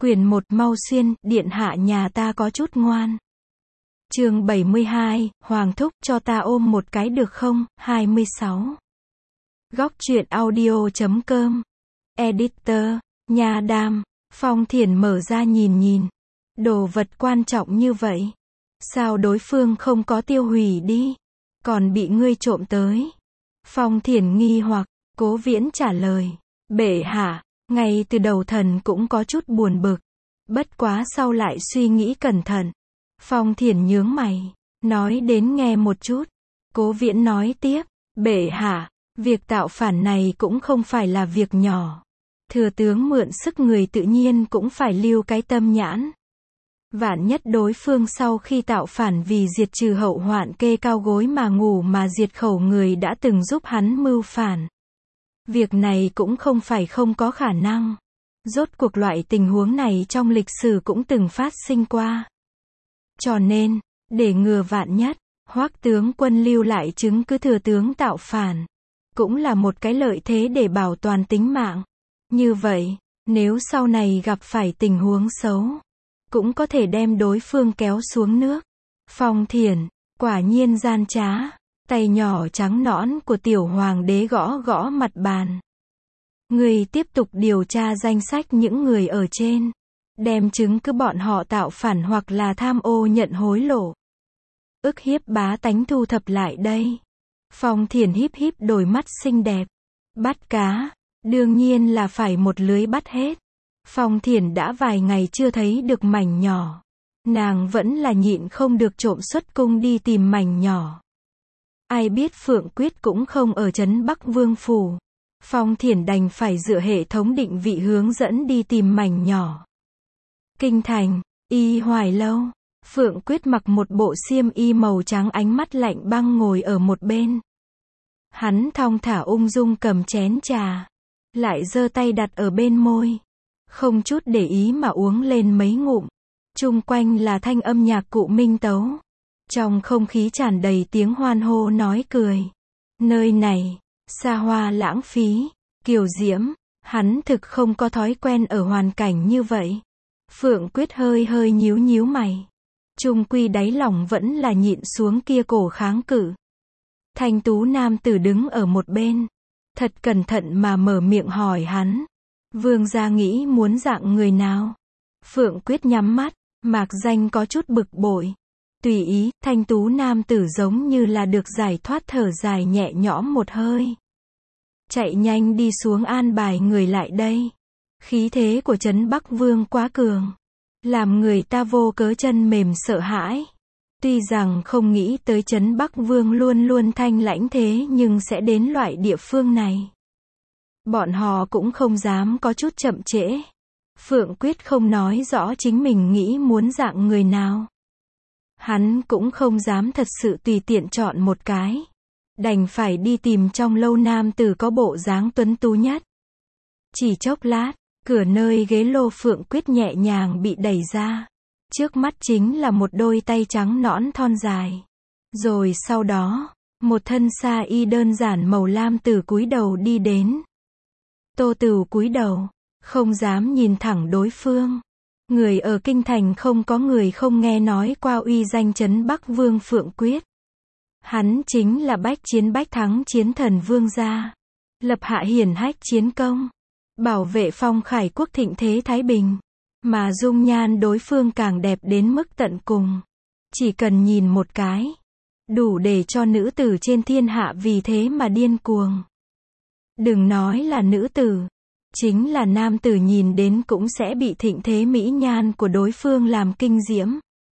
Quyển 1 mau xuyên, điện hạ nhà ta có chút ngoan. Chương 72, Hoàng thúc cho ta ôm một cái được không? 26. Góc truyện audio.com. Editor, Nha Đam. Phong Thiển mở ra nhìn. Đồ vật quan trọng như vậy. Sao đối phương không có tiêu hủy đi? Còn bị ngươi trộm tới. Phong Thiển nghi hoặc, Cố Viễn trả lời. Bệ hạ, ngay từ đầu thần cũng có chút buồn bực. Bất quá sau lại suy nghĩ cẩn thận. Phong Thiển nhướng mày. Nói đến nghe một chút. Cố Viễn nói tiếp. Bệ hạ, việc tạo phản này cũng không phải là việc nhỏ. Thừa tướng mượn sức người tự nhiên cũng phải lưu cái tâm nhãn. Vạn nhất đối phương sau khi tạo phản vì diệt trừ hậu hoạn kê cao gối mà ngủ mà diệt khẩu người đã từng giúp hắn mưu phản. Việc này cũng không phải không có khả năng. Rốt cuộc loại tình huống này trong lịch sử cũng từng phát sinh qua. Cho nên, để ngừa vạn nhất, Hoắc tướng quân lưu lại chứng cứ thừa tướng tạo phản. Cũng là một cái lợi thế để bảo toàn tính mạng. Như vậy, nếu sau này gặp phải tình huống xấu, cũng có thể đem đối phương kéo xuống nước. Phong Thiển, quả nhiên gian trá. Tay nhỏ trắng nõn của tiểu hoàng đế gõ gõ mặt bàn. Người tiếp tục điều tra danh sách những người ở trên. Đem chứng cứ bọn họ tạo phản hoặc là tham ô nhận hối lộ. Ức hiếp bá tánh thu thập lại đây. Phong Thiển híp đôi mắt xinh đẹp. Bắt cá, đương nhiên là phải một lưới bắt hết. Phong Thiển đã vài ngày chưa thấy được mảnh nhỏ. Nàng vẫn là nhịn không được trộm xuất cung đi tìm mảnh nhỏ. Ai biết Phượng Quyết cũng không ở trấn Bắc Vương phủ. Phong Thiển đành phải dựa hệ thống định vị hướng dẫn đi tìm mảnh nhỏ. Kinh thành, Y Hoài Lâu. Phượng Quyết mặc một bộ xiêm y màu trắng, ánh mắt lạnh băng ngồi ở một bên. Hắn thong thả ung dung cầm chén trà, lại giơ tay đặt ở bên môi, không chút để ý mà uống lên mấy ngụm. Chung quanh là thanh âm nhạc cụ minh tấu. Trong không khí tràn đầy tiếng hoan hô nói cười. Nơi này, xa hoa lãng phí, kiều diễm, hắn thực không có thói quen ở hoàn cảnh như vậy. Phượng Quyết hơi nhíu mày. Chung quy đáy lòng vẫn là nhịn xuống kia cổ kháng cự. Thanh tú nam tử đứng ở một bên, thật cẩn thận mà mở miệng hỏi hắn. Vương gia nghĩ muốn dạng người nào? Phượng Quyết nhắm mắt, mạc danh có chút bực bội. Tùy ý, thanh tú nam tử giống như là được giải thoát, thở dài nhẹ nhõm một hơi. Chạy nhanh đi xuống an bài người lại đây. Khí thế của trấn Bắc Vương quá cường, làm người ta vô cớ chân mềm sợ hãi. Tuy rằng không nghĩ tới trấn Bắc Vương luôn thanh lãnh thế nhưng sẽ đến loại địa phương này. Bọn họ cũng không dám có chút chậm trễ. Phượng Quyết không nói rõ chính mình nghĩ muốn dạng người nào. Hắn cũng không dám thật sự tùy tiện chọn một cái. Đành phải đi tìm trong lâu nam tử có bộ dáng tuấn tú nhất. Chỉ chốc lát, cửa nơi ghế lô Phượng Quyết nhẹ nhàng bị đẩy ra. Trước mắt chính là một đôi tay trắng nõn thon dài. Rồi sau đó, một thân sa y đơn giản màu lam từ cúi đầu đi đến. Tô Tửu cúi đầu, không dám nhìn thẳng đối phương. Người ở kinh thành không có người không nghe nói qua uy danh trấn Bắc Vương Phượng Quyết. Hắn chính là bách chiến bách thắng chiến thần vương gia. Lập hạ hiển hách chiến công. Bảo vệ Phong Khải quốc thịnh thế thái bình. Mà dung nhan đối phương càng đẹp đến mức tận cùng. Chỉ cần nhìn một cái, đủ để cho nữ tử trên thiên hạ vì thế mà điên cuồng. Đừng nói là nữ tử, chính là nam tử nhìn đến cũng sẽ bị thịnh thế mỹ nhan của đối phương làm kinh diễm.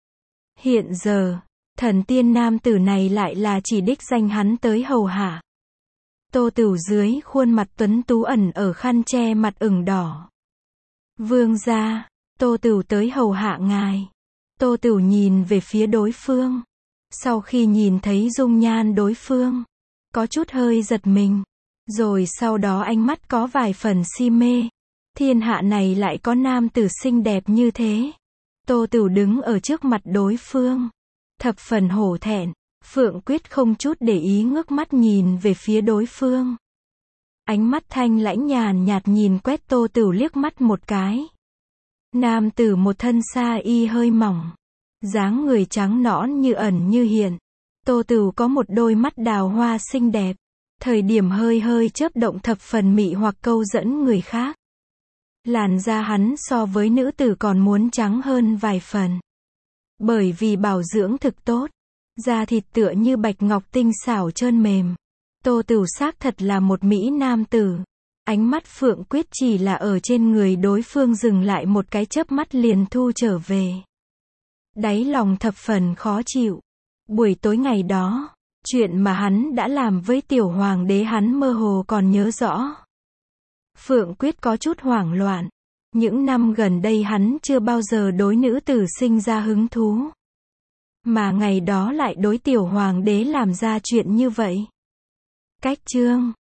Hiện giờ, thần tiên nam tử này lại là chỉ đích danh hắn tới hầu hạ. Tô Tửu dưới khuôn mặt tuấn tú ẩn ở khăn che mặt ửng đỏ. Vương gia, Tô Tửu tới hầu hạ ngài. Tô Tửu nhìn về phía đối phương. Sau khi nhìn thấy dung nhan đối phương, có chút hơi giật mình. Rồi sau đó ánh mắt có vài phần si mê. Thiên hạ này lại có nam tử xinh đẹp như thế. Tô Tửu đứng ở trước mặt đối phương, thập phần hổ thẹn. Phượng Quyết không chút để ý ngước mắt nhìn về phía đối phương. Ánh mắt thanh lãnh nhàn nhạt nhìn quét Tô Tửu liếc mắt một cái. Nam tử một thân sa y hơi mỏng, dáng người trắng nõn như ẩn như hiện. Tô Tửu có một đôi mắt đào hoa xinh đẹp, thời điểm hơi hơi chớp động thập phần mị hoặc câu dẫn người khác. Làn da hắn so với nữ tử còn muốn trắng hơn vài phần. Bởi vì bảo dưỡng thực tốt, da thịt tựa như bạch ngọc tinh xảo trơn mềm. Tô Tửu xác thật là một mỹ nam tử. Ánh mắt Phượng Quyết chỉ là ở trên người đối phương dừng lại một cái chớp mắt liền thu trở về. Đáy lòng thập phần khó chịu. Buổi tối ngày đó, chuyện mà hắn đã làm với tiểu hoàng đế hắn mơ hồ còn nhớ rõ. Phượng Quyết có chút hoảng loạn. Những năm gần đây hắn chưa bao giờ đối nữ tử sinh ra hứng thú. Mà ngày đó lại đối tiểu hoàng đế làm ra chuyện như vậy. Cách chương